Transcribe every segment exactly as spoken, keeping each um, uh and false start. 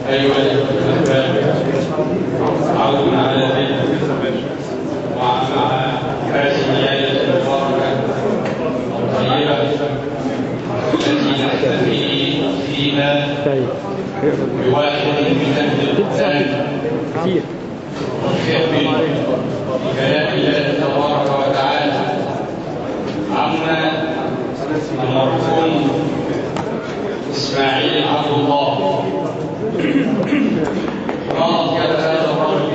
أيها الأحباب، عود على ذلك ومع هذه الليلة المباركة الطيبة التي نحتفي فيها بواحد من أهل القرآن والفهم بكلام الله تبارك وتعالى عما المرحوم إسماعيل عبد الله رضي هذا الرجل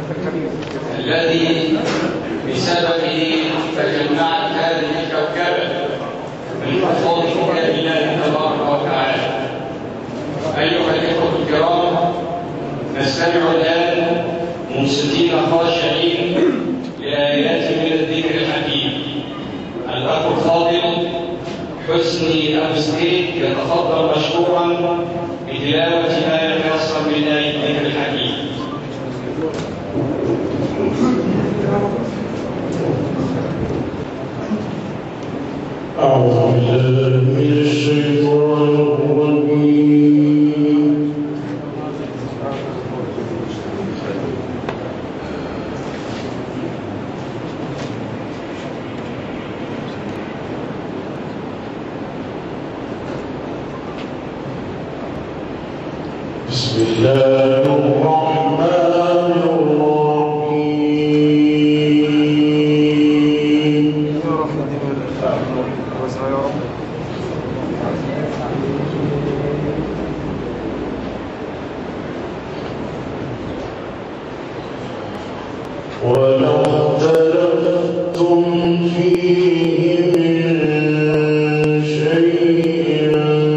الذي بسببه تجمعت هذه الكوكبة من حفاظ كتاب الله تبارك وتعالى. أيها الإخوة الكرام، نستمع الآن منصتين خاشعين لآيات من الذكر الحكيم. الأخ الفاضل حسني أبو سعيد يتفضل مشكورا بتلاوة ما يتيسر من آية الذكر الحكيم. أعوذ بالله من الشيطان الرجيم. بسم الله الرحمن الرحيم. ولو اختلفتم فيه من شيء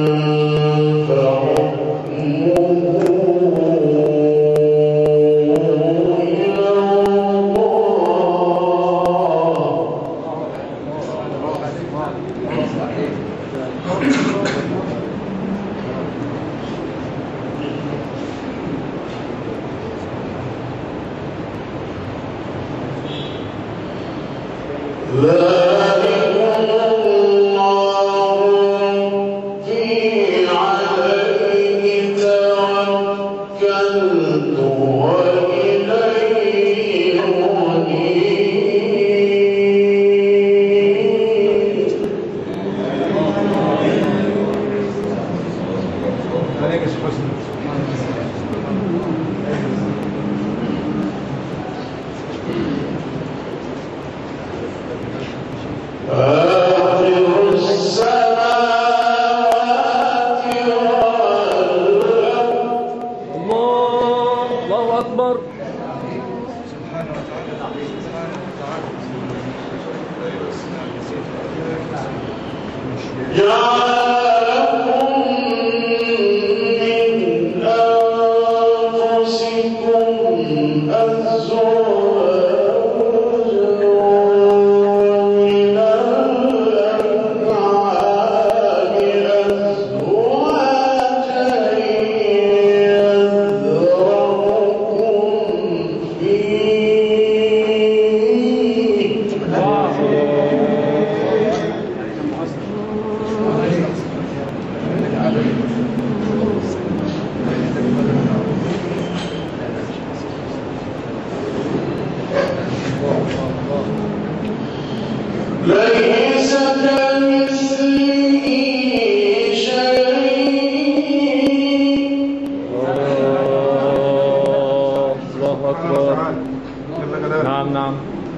نعم نعم.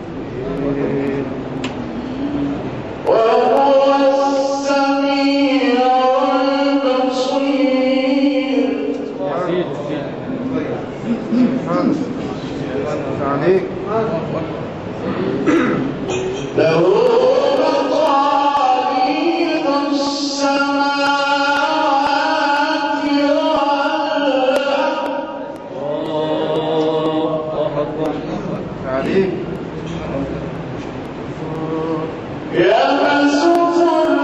وهو السميع البصير. عليك له مقاليد السماوات والأرض. عليك يبسط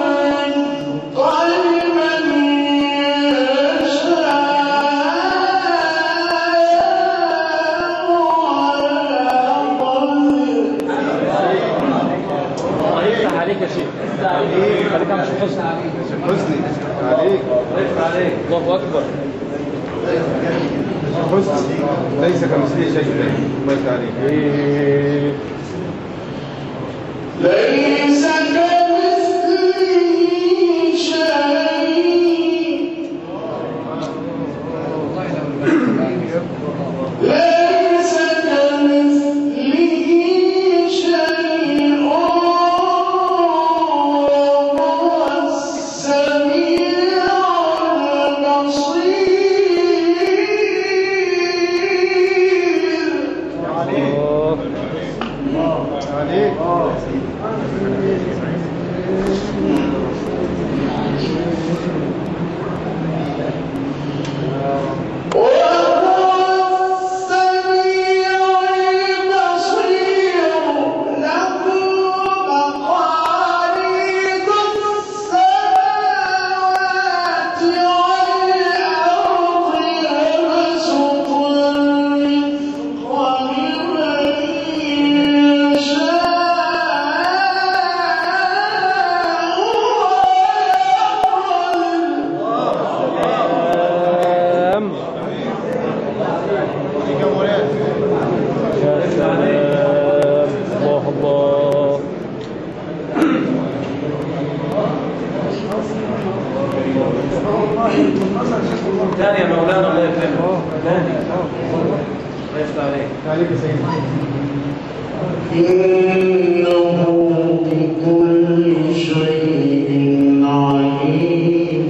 ليس كمثله شيء. الله يفتح عليك. ليس كمثله شيء. ليس كمثله شيء وهو السميع البصير. عليك. ثاني يا مولانا الله يكرمك. ثاني الله يفتح عليك. عليك يا سيدي. إنه بكل شيء عليم.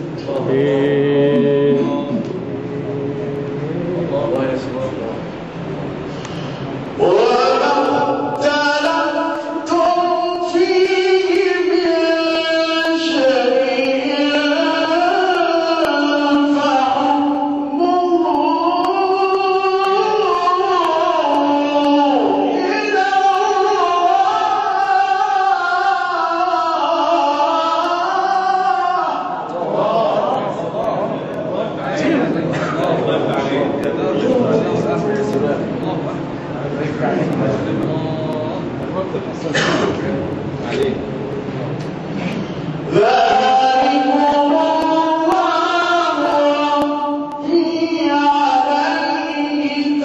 الله يسمع الله. وما اختلفتم فيه من شيء فحكمه إلى ذلكم الله ربي عليه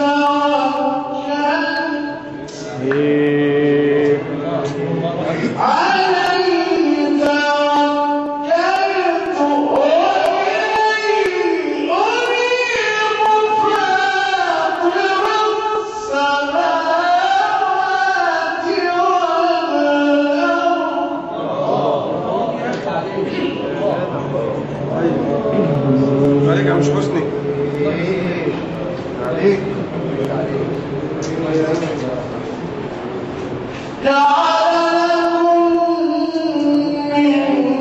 توكلت عليه توكلت وإليه أنيب فاطر السماوات والأرض. عليك يا مش حسني. عليك. جعل لكم من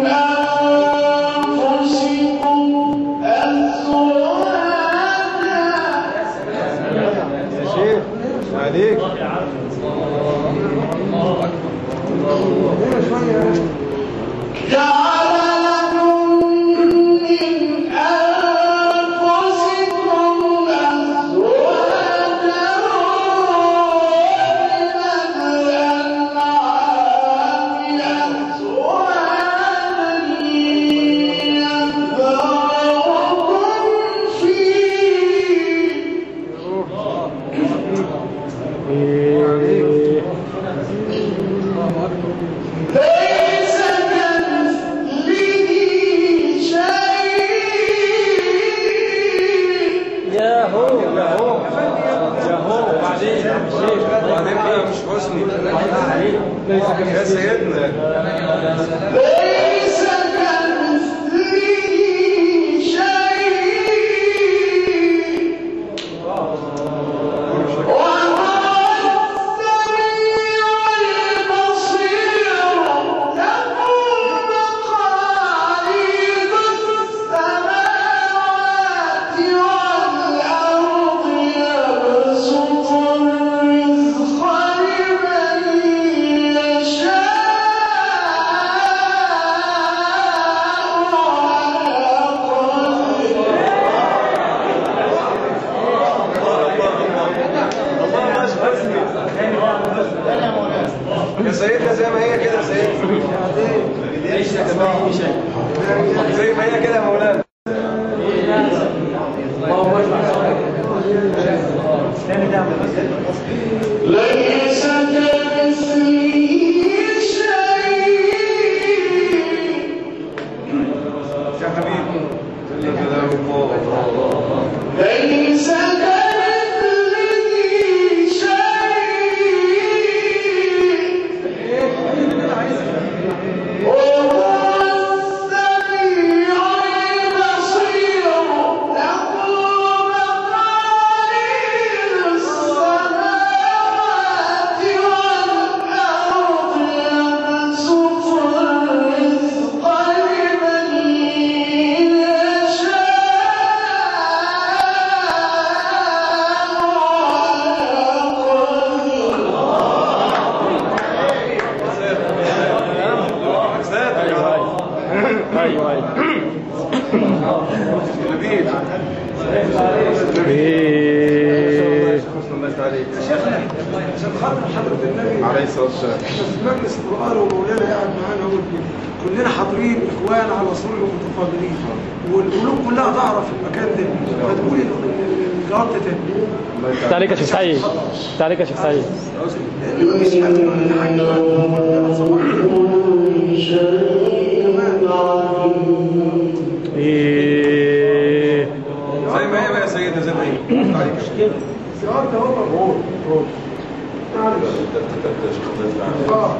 أنفسكم أزواجا. يا شيخ عليك. جعل لكم من أنفسكم أزواجا ومن الأنعام أزواجا يذرأكم فيه. ليس كمثله شيء. يا هو يا هو يا هو بعدين وبعدين بقى مش حسني. يا سيدنا. ليس كمثله شيء وهو السميع البصير. له مقاليد السماوات والأرض يبسط الرزق لمن يا سيدنا زي ما هي كده يا سيدنا. ليس كمثله شيء. زي ما هي كده يا مولانا. اللهم اشفع ليس كمثله شيء. يا حبيبي جل جلاله ليس كمثله شيء وهو السميع البصير. له مقاليد السماوات والأرض يبسط الرزق لمن ايوه ايوه نبيل شيخنا عشان خاطر حضرة النبي عليه الصلاة والسلام احنا في مجلس القرآن ومولانا قاعد معانا اهو كلنا حاضرين اخوان على سرور ومتفاضلين والقلوب كلها تعرف المكان ده فتقول الجواب ده تاني. تعاليك يا شيخ سعيد تعاليك يا شيخ سعيد لان مفيش حد من حاجه ايه زي ما هي بقى يا سيدنا زي ما هي عليك السؤال ده هو هو هو معلش اه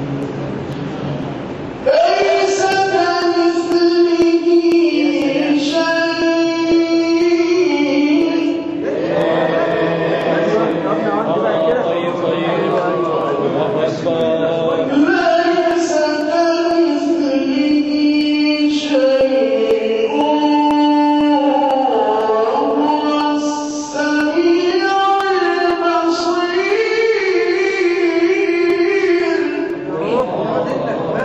ليس كمثله شيء. طيب طيب الله اكبر ليس كمثله شيء وهو السميع البصير.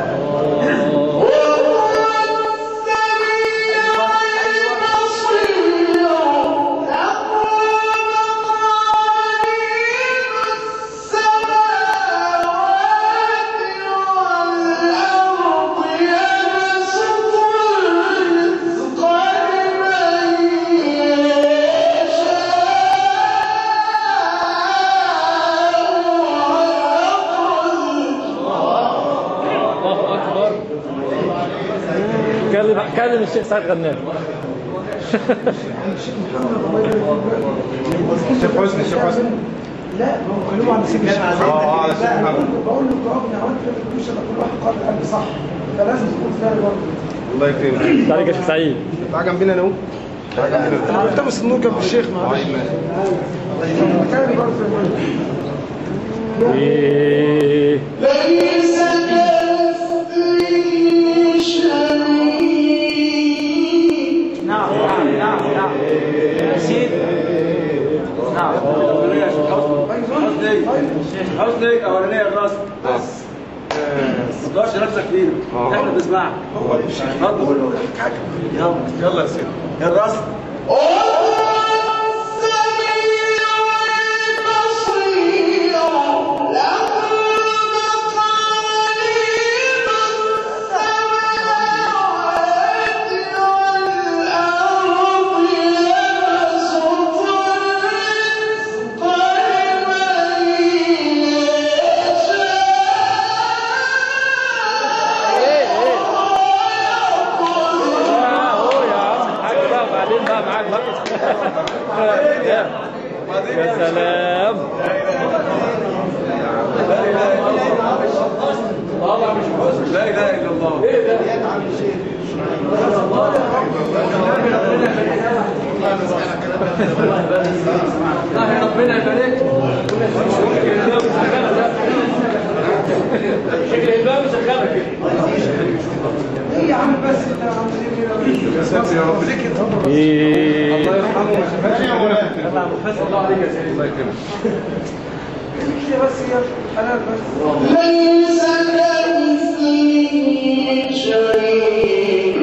الله اكبر كلم كلم الشيخ سعيد غنام شيخ حسني شيخ حسني لا ما هو كلمه على سيدنا الشيخ اه على سيدنا محمد. بقول له جاوبني عملت كده مش انا كل واحد قال قال صح فلازم تكون فاهم برضه. الله يكرمك تعاليك يا شيخ سعيد تعال جنبنا انا اهو تعال جنبنا انا ملتمس النور جنب الشيخ معلش. طيب ماشي. مكاني برضه في المنزل. ايه ليس كمثله شيء. نعم نعم نعم نعم نسيت نعم حسني اولانيه الرسم بس ما تقدرش نفسك فينا احنا بنسمعك هو الشيخ اتفضل يلا يلا يا سيدي الرسم يا سلام لا اله الا الله ربنا يبارك شكل الباب شغال ايه يا عم بس انت عم كده يا ساتر يا رب ليه كده ايه الله يرحمه ويشفيه الله عليك يا سيدي الله يكرمك كده بس يا حلال بس. ليس كمثله شيء.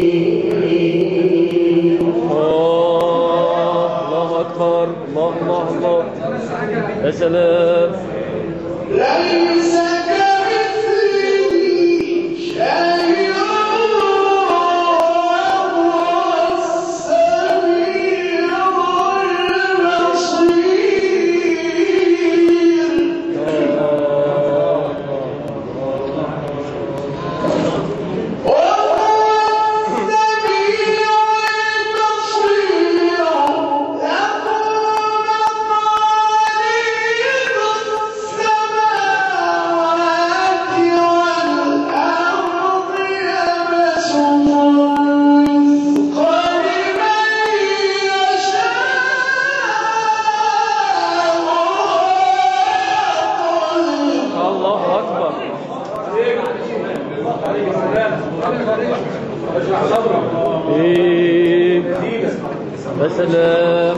الله الله اكبر الله الله الله يا سلام ليس كمثله شيء وهو السميع البصير. سلام.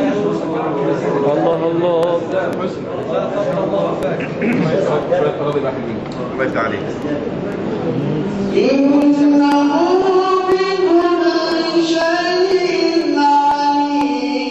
الله الله. الله يفتح عليك. إنه بكل شيء عليم.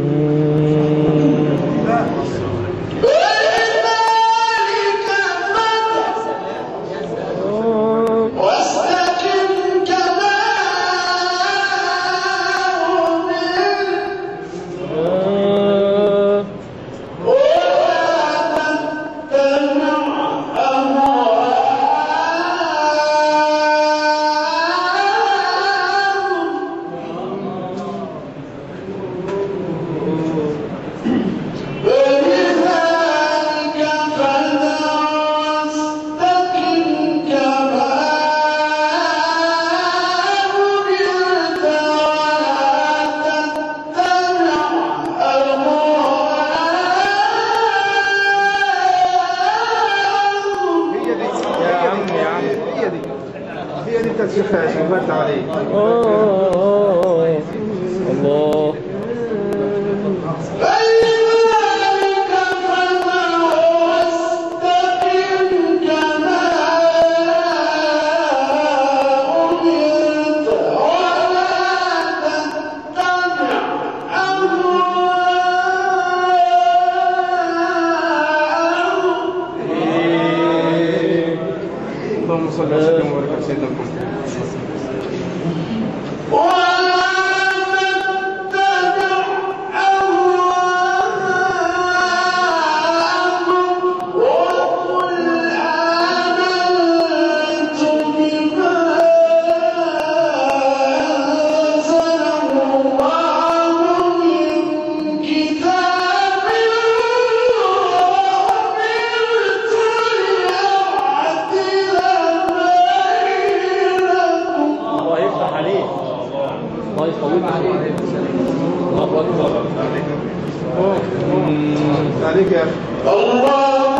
ولذلك يفتح عليك. آه الله. اللهم صل وسلم وبارك على سيدنا محمد. الله يفتح عليك. الله يطول عليك. الله أكبر. عليك يا أخي. الله